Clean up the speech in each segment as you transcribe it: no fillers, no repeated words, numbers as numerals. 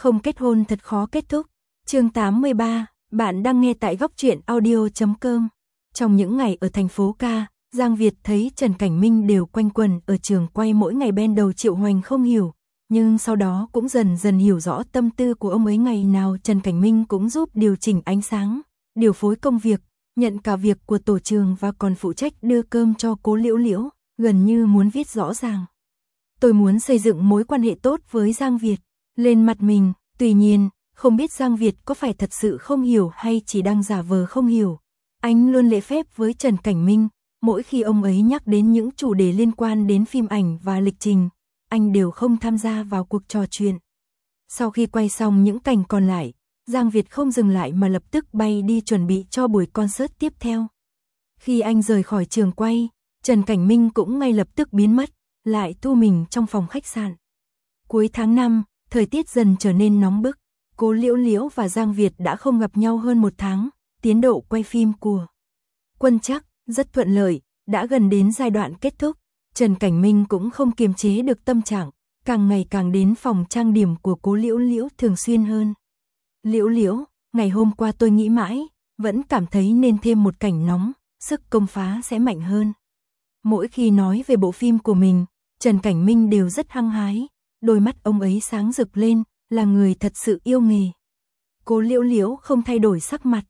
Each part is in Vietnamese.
Không kết hôn thật khó kết thúc. Chương 83, bạn đang nghe tại góc truyện audio.com. Trong những ngày ở thành phố ca, Giang Việt thấy Trần Cảnh Minh đều quanh quẩn ở trường quay mỗi ngày bên đầu Triệu Hoành không hiểu, nhưng sau đó cũng dần dần hiểu rõ tâm tư của ông ấy. Ngày nào Trần Cảnh Minh cũng giúp điều chỉnh ánh sáng, điều phối công việc, nhận cả việc của tổ trường và còn phụ trách đưa cơm cho Cố Liễu Liễu, gần như muốn viết rõ ràng. Tôi muốn xây dựng mối quan hệ tốt với Giang Việt, lên mặt mình, tuy nhiên, không biết Giang Việt có phải thật sự không hiểu hay chỉ đang giả vờ không hiểu. Anh luôn lễ phép với Trần Cảnh Minh, mỗi khi ông ấy nhắc đến những chủ đề liên quan đến phim ảnh và lịch trình, anh đều không tham gia vào cuộc trò chuyện. Sau khi quay xong những cảnh còn lại, Giang Việt không dừng lại mà lập tức bay đi chuẩn bị cho buổi concert tiếp theo. Khi anh rời khỏi trường quay, Trần Cảnh Minh cũng ngay lập tức biến mất, lại thu mình trong phòng khách sạn. Cuối tháng 5, thời tiết dần trở nên nóng bức, Cố Liễu Liễu và Giang Việt đã không gặp nhau hơn một tháng, tiến độ quay phim của Quân Trắc rất thuận lợi, đã gần đến giai đoạn kết thúc. Trần Cảnh Minh cũng không kiềm chế được tâm trạng, càng ngày càng đến phòng trang điểm của Cố Liễu Liễu thường xuyên hơn. Liễu Liễu, ngày hôm qua tôi nghĩ mãi, vẫn cảm thấy nên thêm một cảnh nóng, sức công phá sẽ mạnh hơn. Mỗi khi nói về bộ phim của mình, Trần Cảnh Minh đều rất hăng hái, đôi mắt ông ấy sáng rực lên, là người thật sự yêu nghề. Cố Liễu Liễu không thay đổi sắc mặt,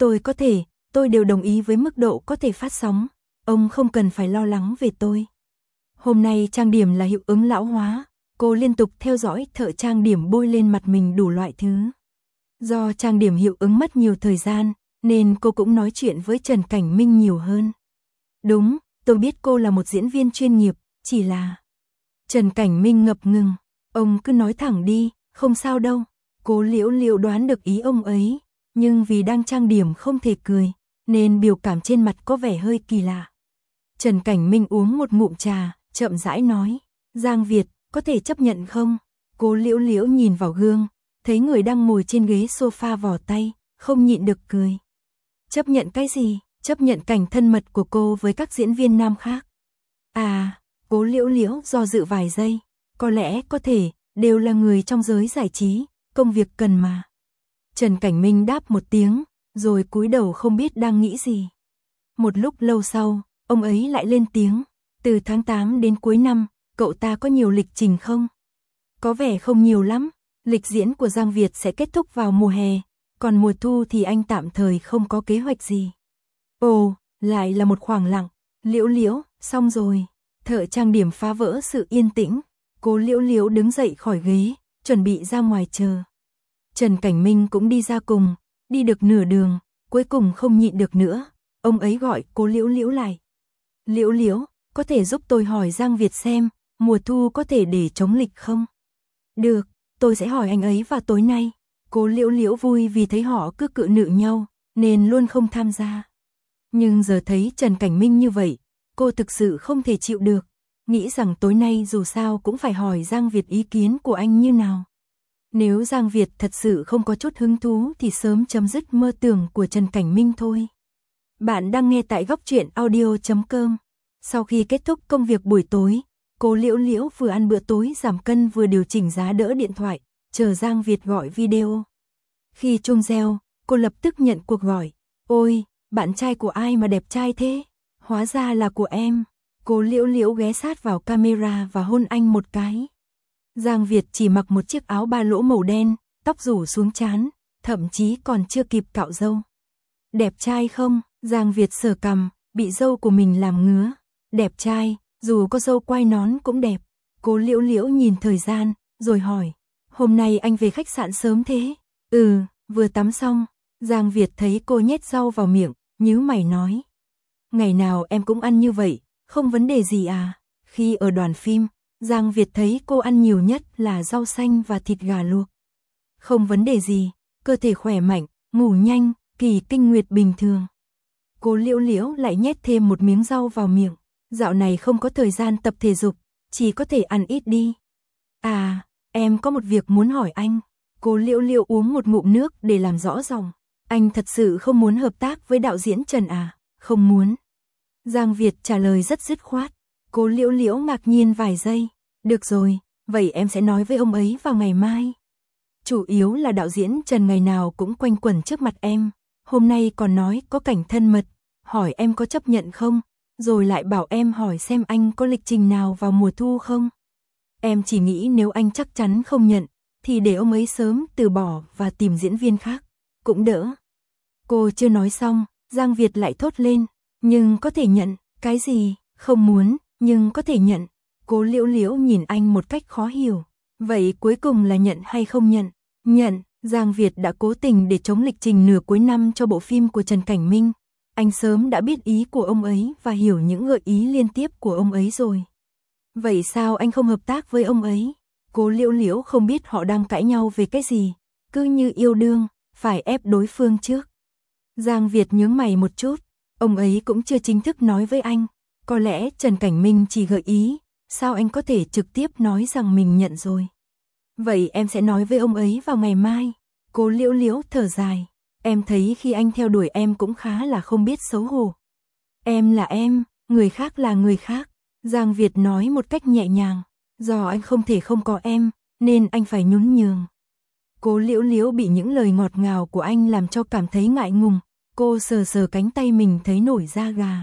tôi đều đồng ý với mức độ có thể phát sóng, ông không cần phải lo lắng về tôi. Hôm nay trang điểm là hiệu ứng lão hóa, cô liên tục theo dõi thợ trang điểm bôi lên mặt mình đủ loại thứ. Do trang điểm hiệu ứng mất nhiều thời gian, nên cô cũng nói chuyện với Trần Cảnh Minh nhiều hơn. Đúng, tôi biết cô là một diễn viên chuyên nghiệp, chỉ là... Trần Cảnh Minh ngập ngừng, ông cứ nói thẳng đi, không sao đâu. Cố Liễu Liễu đoán được ý ông ấy, nhưng vì đang trang điểm không thể cười, nên biểu cảm trên mặt có vẻ hơi kỳ lạ. Trần Cảnh Minh uống một ngụm trà, chậm rãi nói, Giang Việt, có thể chấp nhận không? Cố Liễu Liễu nhìn vào gương, thấy người đang ngồi trên ghế sofa vò tay, không nhịn được cười. Chấp nhận cái gì? Chấp nhận cảnh thân mật của cô với các diễn viên nam khác. À, Cố Liễu Liễu do dự vài giây, có lẽ có thể, đều là người trong giới giải trí, công việc cần mà. Trần Cảnh Minh đáp một tiếng, rồi cúi đầu không biết đang nghĩ gì. Một lúc lâu sau, ông ấy lại lên tiếng, từ tháng 8 đến cuối năm, cậu ta có nhiều lịch trình không? Có vẻ không nhiều lắm, lịch diễn của Giang Việt sẽ kết thúc vào mùa hè, còn mùa thu thì anh tạm thời không có kế hoạch gì. Ồ, lại là một khoảng lặng, Liễu Liễu, xong rồi. Thợ trang điểm phá vỡ sự yên tĩnh, Cố Liễu Liễu đứng dậy khỏi ghế, chuẩn bị ra ngoài chờ. Trần Cảnh Minh cũng đi ra cùng, đi được nửa đường, cuối cùng không nhịn được nữa, ông ấy gọi Cố Liễu Liễu lại. Liễu Liễu, có thể giúp tôi hỏi Giang Việt xem, mùa thu có thể để trống lịch không? Được, tôi sẽ hỏi anh ấy vào tối nay. Cố Liễu Liễu vui vì thấy họ cứ cự nữ nhau, nên luôn không tham gia. Nhưng giờ thấy Trần Cảnh Minh như vậy, cô thực sự không thể chịu được, nghĩ rằng tối nay dù sao cũng phải hỏi Giang Việt ý kiến của anh như nào. Nếu Giang Việt thật sự không có chút hứng thú thì sớm chấm dứt mơ tưởng của Trần Cảnh Minh thôi. Bạn đang nghe tại góc truyện audio.com. Sau khi kết thúc công việc buổi tối, Cố Liễu Liễu vừa ăn bữa tối giảm cân vừa điều chỉnh giá đỡ điện thoại, chờ Giang Việt gọi video. Khi chuông reo, cô lập tức nhận cuộc gọi. Ôi, bạn trai của ai mà đẹp trai thế? Hóa ra là của em. Cố Liễu Liễu ghé sát vào camera và hôn anh một cái. Giang Việt chỉ mặc một chiếc áo ba lỗ màu đen, tóc rủ xuống trán, thậm chí còn chưa kịp cạo râu. Đẹp trai không? Giang Việt sờ cằm, bị râu của mình làm ngứa. Đẹp trai, dù có râu quai nón cũng đẹp. Cố Liễu Liễu nhìn thời gian, rồi hỏi, hôm nay anh về khách sạn sớm thế? Ừ, vừa tắm xong. Giang Việt thấy cô nhét rau vào miệng, nhíu mày nói. Ngày nào em cũng ăn như vậy, không vấn đề gì à? Khi ở đoàn phim, Giang Việt thấy cô ăn nhiều nhất là rau xanh và thịt gà luộc. Không vấn đề gì, cơ thể khỏe mạnh, ngủ nhanh, kỳ kinh nguyệt bình thường. Cố Liễu Liễu lại nhét thêm một miếng rau vào miệng. Dạo này không có thời gian tập thể dục, chỉ có thể ăn ít đi. À, em có một việc muốn hỏi anh. Cố Liễu Liễu uống một ngụm nước để làm rõ dòng. Anh thật sự không muốn hợp tác với đạo diễn Trần à? Không muốn. Giang Việt trả lời rất dứt khoát. Cố Liễu Liễu ngạc nhiên vài giây. Được rồi, vậy em sẽ nói với ông ấy vào ngày mai. Chủ yếu là đạo diễn Trần ngày nào cũng quanh quẩn trước mặt em, hôm nay còn nói có cảnh thân mật, hỏi em có chấp nhận không, rồi lại bảo em hỏi xem anh có lịch trình nào vào mùa thu không. Em chỉ nghĩ nếu anh chắc chắn không nhận, thì để ông ấy sớm từ bỏ và tìm diễn viên khác, cũng đỡ. Cô chưa nói xong, Giang Việt lại thốt lên, nhưng có thể nhận, cái gì, không muốn, nhưng có thể nhận. Cố Liễu Liễu nhìn anh một cách khó hiểu, vậy cuối cùng là nhận hay không nhận? Nhận, Giang Việt đã cố tình để chống lịch trình nửa cuối năm cho bộ phim của Trần Cảnh Minh. Anh sớm đã biết ý của ông ấy và hiểu những gợi ý liên tiếp của ông ấy rồi. Vậy sao anh không hợp tác với ông ấy? Cố Liễu Liễu không biết họ đang cãi nhau về cái gì, cứ như yêu đương, phải ép đối phương trước. Giang Việt nhướng mày một chút, ông ấy cũng chưa chính thức nói với anh, có lẽ Trần Cảnh Minh chỉ gợi ý, sao anh có thể trực tiếp nói rằng mình nhận rồi. Vậy em sẽ nói với ông ấy vào ngày mai. Cố Liễu Liễu thở dài, em thấy khi anh theo đuổi em cũng khá là không biết xấu hổ. Em là em, người khác là người khác. Giang Việt nói một cách nhẹ nhàng, do anh không thể không có em, nên anh phải nhún nhường. Cố Liễu Liễu bị những lời ngọt ngào của anh làm cho cảm thấy ngại ngùng, cô sờ sờ cánh tay mình thấy nổi da gà.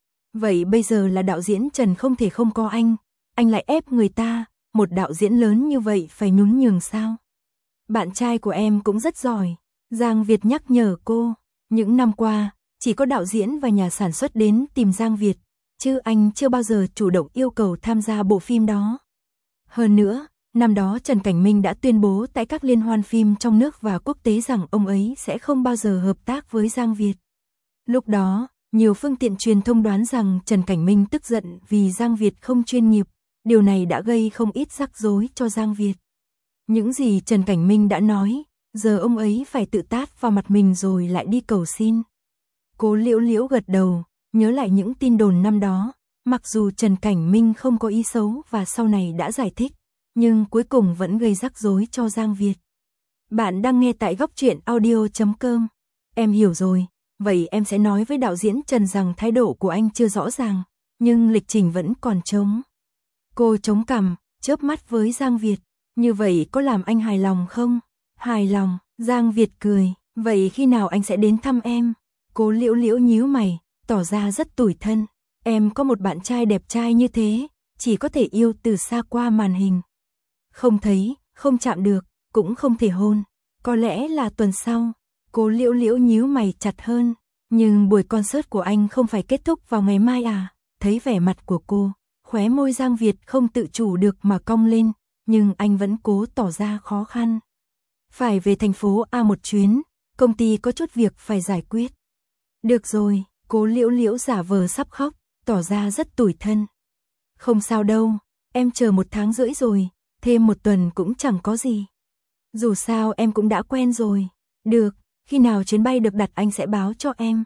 Vậy bây giờ là đạo diễn Trần không thể không có anh lại ép người ta, một đạo diễn lớn như vậy phải nhún nhường sao? Bạn trai của em cũng rất giỏi, Giang Việt nhắc nhở cô, những năm qua, chỉ có đạo diễn và nhà sản xuất đến tìm Giang Việt, chứ anh chưa bao giờ chủ động yêu cầu tham gia bộ phim đó. Hơn nữa, năm đó Trần Cảnh Minh đã tuyên bố tại các liên hoan phim trong nước và quốc tế rằng ông ấy sẽ không bao giờ hợp tác với Giang Việt. Lúc đó, nhiều phương tiện truyền thông đoán rằng Trần Cảnh Minh tức giận vì Giang Việt không chuyên nghiệp, điều này đã gây không ít rắc rối cho Giang Việt. Những gì Trần Cảnh Minh đã nói, giờ ông ấy phải tự tát vào mặt mình rồi lại đi cầu xin. Cố Liễu Liễu gật đầu, nhớ lại những tin đồn năm đó, mặc dù Trần Cảnh Minh không có ý xấu và sau này đã giải thích, nhưng cuối cùng vẫn gây rắc rối cho Giang Việt. Bạn đang nghe tại góc truyện audio.com. Em hiểu rồi, vậy em sẽ nói với đạo diễn Trần rằng thái độ của anh chưa rõ ràng, nhưng lịch trình vẫn còn trống. Cô chống cằm, chớp mắt với Giang Việt, như vậy có làm anh hài lòng không? Hài lòng, Giang Việt cười, vậy khi nào anh sẽ đến thăm em? Cố Liễu Liễu nhíu mày, tỏ ra rất tủi thân, em có một bạn trai đẹp trai như thế, chỉ có thể yêu từ xa qua màn hình. Không thấy, không chạm được, cũng không thể hôn, có lẽ là tuần sau. Cố Liễu Liễu nhíu mày chặt hơn, nhưng buổi concert của anh không phải kết thúc vào ngày mai à? Thấy vẻ mặt của cô, khóe môi Giang Việt không tự chủ được mà cong lên, nhưng anh vẫn cố tỏ ra khó khăn. Phải về thành phố A một chuyến, công ty có chút việc phải giải quyết. Được rồi, Cố Liễu Liễu giả vờ sắp khóc, tỏ ra rất tủi thân. Không sao đâu, em chờ 1 tháng rưỡi rồi, thêm 1 tuần cũng chẳng có gì. Dù sao em cũng đã quen rồi. Được, khi nào chuyến bay được đặt anh sẽ báo cho em.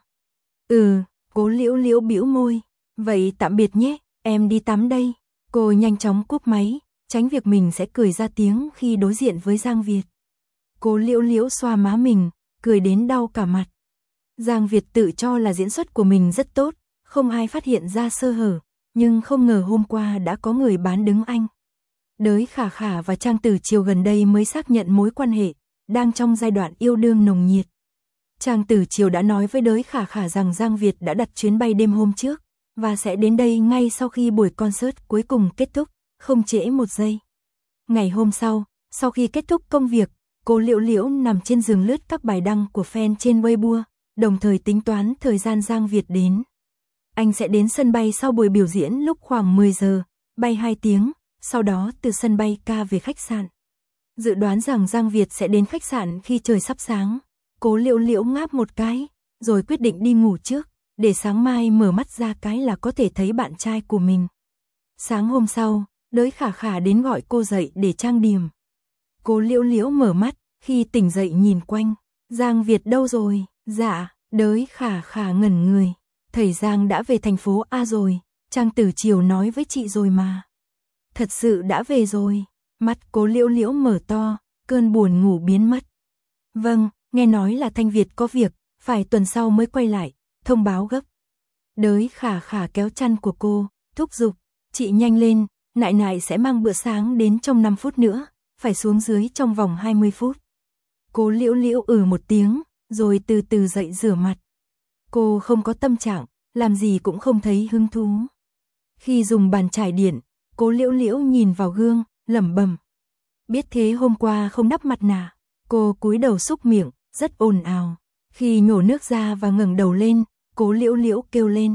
Cố Liễu Liễu bĩu môi. Vậy tạm biệt nhé, em đi tắm đây. Cô nhanh chóng cúp máy, tránh việc mình sẽ cười ra tiếng khi đối diện với Giang Việt. Cố Liễu Liễu xoa má mình, cười đến đau cả mặt. Giang Việt tự cho là diễn xuất của mình rất tốt, không ai phát hiện ra sơ hở, nhưng không ngờ hôm qua đã có người bán đứng anh. Đới Khả Khả và Trang Tử Triều gần đây mới xác nhận mối quan hệ, đang trong giai đoạn yêu đương nồng nhiệt. Trang Tử Triều đã nói với Đới Khả Khả rằng Giang Việt đã đặt chuyến bay đêm hôm trước, và sẽ đến đây ngay sau khi buổi concert cuối cùng kết thúc, không trễ 1 giây. Ngày hôm sau khi kết thúc công việc, Cố Liễu Liễu nằm trên giường lướt các bài đăng của fan trên Weibo, đồng thời tính toán thời gian Giang Việt đến. Anh sẽ đến sân bay sau buổi biểu diễn lúc khoảng 10 giờ, bay 2 tiếng, sau đó từ sân bay ca về khách sạn. Dự đoán rằng Giang Việt sẽ đến khách sạn khi trời sắp sáng. Cố Liễu Liễu ngáp một cái, rồi quyết định đi ngủ trước, để sáng mai mở mắt ra cái là có thể thấy bạn trai của mình. Sáng hôm sau, Đới Khả Khả đến gọi cô dậy để trang điểm. Cố Liễu Liễu mở mắt, khi tỉnh dậy nhìn quanh. Giang Việt đâu rồi? Dạ, Đới Khả Khả ngẩn người. Thầy Giang đã về thành phố A rồi, Trang Tử Triều nói với chị rồi mà. Thật sự đã về rồi. Mắt Cố Liễu Liễu mở to, cơn buồn ngủ biến mất. Vâng, nghe nói là Thanh Việt có việc, phải tuần sau mới quay lại, thông báo gấp. Đới Khả Khả kéo chăn của cô, thúc giục, chị nhanh lên, nại nại sẽ mang bữa sáng đến trong 5 phút nữa, phải xuống dưới trong vòng 20 phút. Cố Liễu Liễu một tiếng, rồi từ từ dậy rửa mặt. Cô không có tâm trạng, làm gì cũng không thấy hứng thú. Khi dùng bàn chải điện, Cố Liễu Liễu nhìn vào gương, lẩm bẩm. Biết thế hôm qua không đắp mặt nạ, cô cúi đầu súc miệng, rất ồn ào. Khi nhổ nước ra và ngẩng đầu lên, Cố Liễu Liễu kêu lên.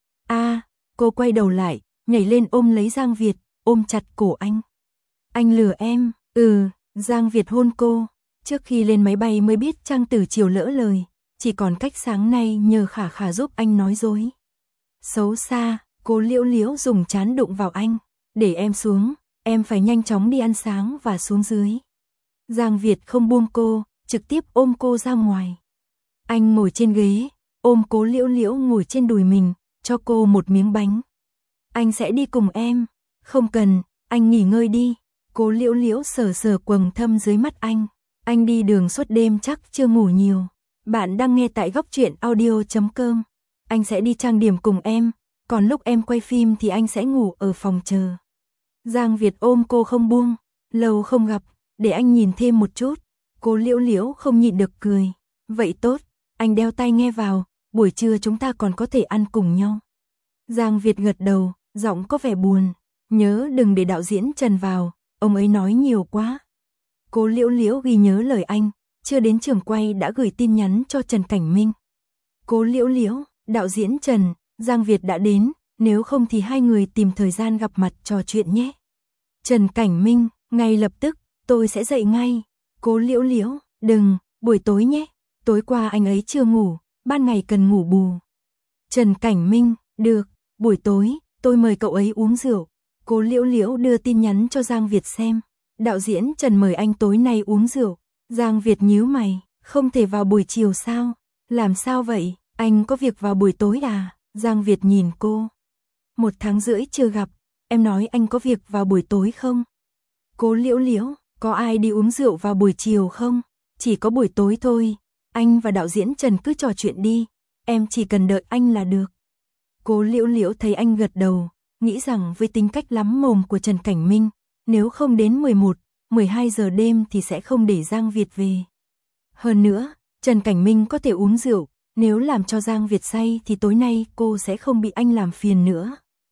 Cô quay đầu lại, nhảy lên ôm lấy Giang Việt, ôm chặt cổ anh. Anh lừa em, Giang Việt hôn cô. Trước khi lên máy bay mới biết Trang Tử Chiều lỡ lời, chỉ còn cách sáng nay nhờ Khả Khả giúp anh nói dối. Xấu xa, Cố Liễu Liễu dùng trán đụng vào anh. Để em xuống, em phải nhanh chóng đi ăn sáng và xuống dưới. Giang Việt không buông cô, trực tiếp ôm cô ra ngoài. Anh ngồi trên ghế, ôm Cố Liễu Liễu ngồi trên đùi mình, cho cô một miếng bánh. Anh sẽ đi cùng em. Không cần, anh nghỉ ngơi đi. Cố Liễu Liễu sờ sờ quầng thâm dưới mắt anh. Anh đi đường suốt đêm chắc chưa ngủ nhiều. Bạn đang nghe tại Góc Truyện Audio.com. Anh sẽ đi trang điểm cùng em, còn lúc em quay phim thì anh sẽ ngủ ở phòng chờ. Giang Việt ôm cô không buông. Lâu không gặp, để anh nhìn thêm một chút. Cố Liễu Liễu không nhịn được cười. Vậy tốt, anh đeo tai nghe vào, buổi trưa chúng ta còn có thể ăn cùng nhau. Giang Việt gật đầu, giọng có vẻ buồn. Nhớ đừng để đạo diễn Trần vào, ông ấy nói nhiều quá. Cố Liễu Liễu ghi nhớ lời anh, chưa đến trường quay đã gửi tin nhắn cho Trần Cảnh Minh. Cố Liễu Liễu, đạo diễn Trần, Giang Việt đã đến, nếu không thì hai người tìm thời gian gặp mặt trò chuyện nhé. Trần Cảnh Minh, ngay lập tức, tôi sẽ dậy ngay. Cố Liễu Liễu, đừng, buổi tối nhé, tối qua anh ấy chưa ngủ, ban ngày cần ngủ bù. Trần Cảnh Minh, được, buổi tối, tôi mời cậu ấy uống rượu. Cố Liễu Liễu đưa tin nhắn cho Giang Việt xem. Đạo diễn Trần mời anh tối nay uống rượu. Giang Việt nhíu mày, không thể vào buổi chiều sao? Làm sao vậy, anh có việc vào buổi tối à? Giang Việt nhìn cô. 1 tháng rưỡi chưa gặp, em nói anh có việc vào buổi tối không? Cố Liễu Liễu, có ai đi uống rượu vào buổi chiều không? Chỉ có buổi tối thôi, anh và đạo diễn Trần cứ trò chuyện đi, em chỉ cần đợi anh là được. Cố Liễu Liễu thấy anh gật đầu, nghĩ rằng với tính cách lắm mồm của Trần Cảnh Minh, nếu không đến 11, 12 giờ đêm thì sẽ không để Giang Việt về. Hơn nữa, Trần Cảnh Minh có thể uống rượu, nếu làm cho Giang Việt say thì tối nay cô sẽ không bị anh làm phiền nữa.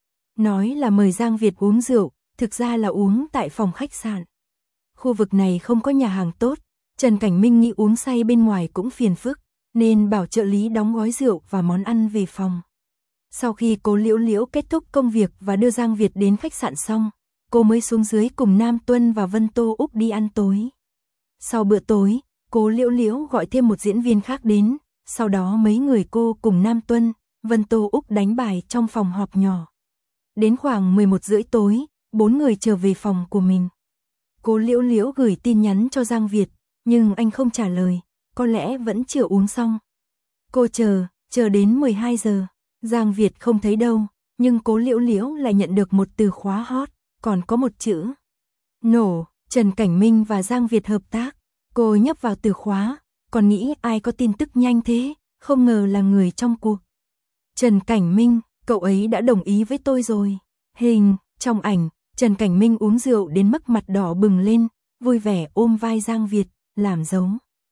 Nói là mời Giang Việt uống rượu, thực ra là uống tại phòng khách sạn. Khu vực này không có nhà hàng tốt, Trần Cảnh Minh nghĩ uống say bên ngoài cũng phiền phức, nên bảo trợ lý đóng gói rượu và món ăn về phòng. Sau khi Cố Liễu Liễu kết thúc công việc và đưa Giang Việt đến khách sạn xong, cô mới xuống dưới cùng Nam Tuân và Vân Tô Úc đi ăn tối. Sau bữa tối, Cố Liễu Liễu gọi thêm một diễn viên khác đến, sau đó mấy người cô cùng Nam Tuân, Vân Tô Úc đánh bài trong phòng họp nhỏ. Đến khoảng 11 rưỡi tối, 4 người trở về phòng của mình. Cố Liễu Liễu gửi tin nhắn cho Giang Việt, nhưng anh không trả lời, có lẽ vẫn chưa uống xong. Cô chờ đến 12 giờ, Giang Việt không thấy đâu, nhưng Cố Liễu Liễu lại nhận được một từ khóa hot, còn có một chữ. Nổ, Trần Cảnh Minh và Giang Việt hợp tác. Cô nhấp vào từ khóa, còn nghĩ ai có tin tức nhanh thế, không ngờ là người trong cuộc. Trần Cảnh Minh, cậu ấy đã đồng ý với tôi rồi. Hình, trong ảnh, Trần Cảnh Minh uống rượu đến mức mặt đỏ bừng lên, vui vẻ ôm vai Giang Việt, làm dấu.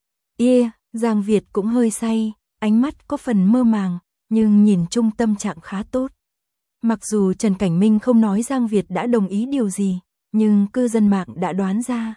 Giang Việt cũng hơi say, ánh mắt có phần mơ màng, nhưng nhìn chung tâm trạng khá tốt. Mặc dù Trần Cảnh Minh không nói Giang Việt đã đồng ý điều gì, nhưng cư dân mạng đã đoán ra.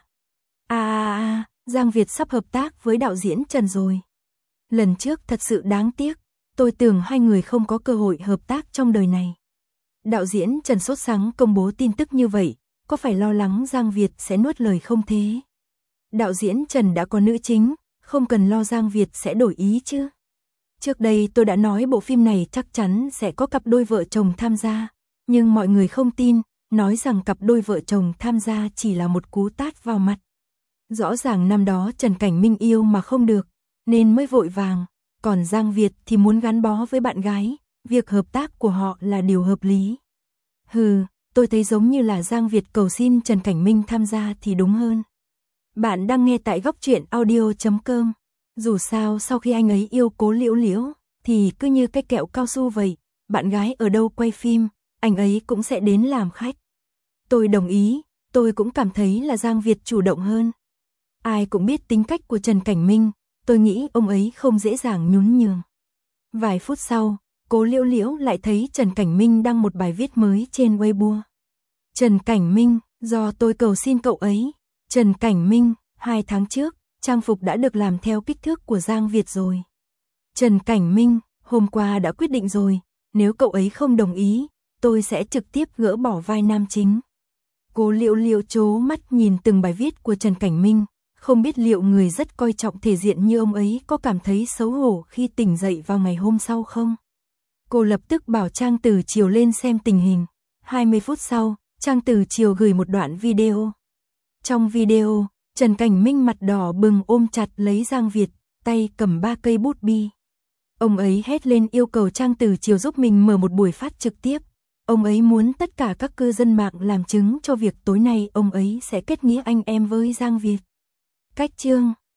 Giang Việt sắp hợp tác với đạo diễn Trần rồi. Lần trước thật sự đáng tiếc, tôi tưởng hai người không có cơ hội hợp tác trong đời này. Đạo diễn Trần sốt sắng công bố tin tức như vậy, có phải lo lắng Giang Việt sẽ nuốt lời không thế? Đạo diễn Trần đã có nữ chính, không cần lo Giang Việt sẽ đổi ý chứ. Trước đây tôi đã nói bộ phim này chắc chắn sẽ có cặp đôi vợ chồng tham gia, nhưng mọi người không tin, nói rằng cặp đôi vợ chồng tham gia chỉ là một cú tát vào mặt. Rõ ràng năm đó Trần Cảnh Minh yêu mà không được, nên mới vội vàng, còn Giang Việt thì muốn gắn bó với bạn gái, việc hợp tác của họ là điều hợp lý. Tôi thấy giống như là Giang Việt cầu xin Trần Cảnh Minh tham gia thì đúng hơn. Bạn đang nghe tại Góc Truyện Audio.com. Dù sao sau khi anh ấy yêu Cố Liễu Liễu, thì cứ như cái kẹo cao su vậy, bạn gái ở đâu quay phim, anh ấy cũng sẽ đến làm khách. Tôi đồng ý, tôi cũng cảm thấy là Giang Việt chủ động hơn. Ai cũng biết tính cách của Trần Cảnh Minh, tôi nghĩ ông ấy không dễ dàng nhún nhường. Vài phút sau, Cố Liễu Liễu lại thấy Trần Cảnh Minh đăng một bài viết mới trên Weibo. Trần Cảnh Minh, do tôi cầu xin cậu ấy. Trần Cảnh Minh, 2 tháng trước, trang phục đã được làm theo kích thước của Giang Việt rồi. Trần Cảnh Minh, hôm qua đã quyết định rồi, nếu cậu ấy không đồng ý, tôi sẽ trực tiếp gỡ bỏ vai nam chính. Cố Liễu Liễu trố mắt nhìn từng bài viết của Trần Cảnh Minh, không biết liệu người rất coi trọng thể diện như ông ấy có cảm thấy xấu hổ khi tỉnh dậy vào ngày hôm sau không? Cô lập tức bảo Trang Tử Triều lên xem tình hình. 20 phút sau, Trang Tử Triều gửi một đoạn video. Trong video, Trần Cảnh Minh mặt đỏ bừng ôm chặt lấy Giang Việt, tay cầm 3 cây bút bi. Ông ấy hét lên yêu cầu Trang Tử Triều giúp mình mở một buổi phát trực tiếp. Ông ấy muốn tất cả các cư dân mạng làm chứng cho việc tối nay ông ấy sẽ kết nghĩa anh em với Giang Việt. Cách chương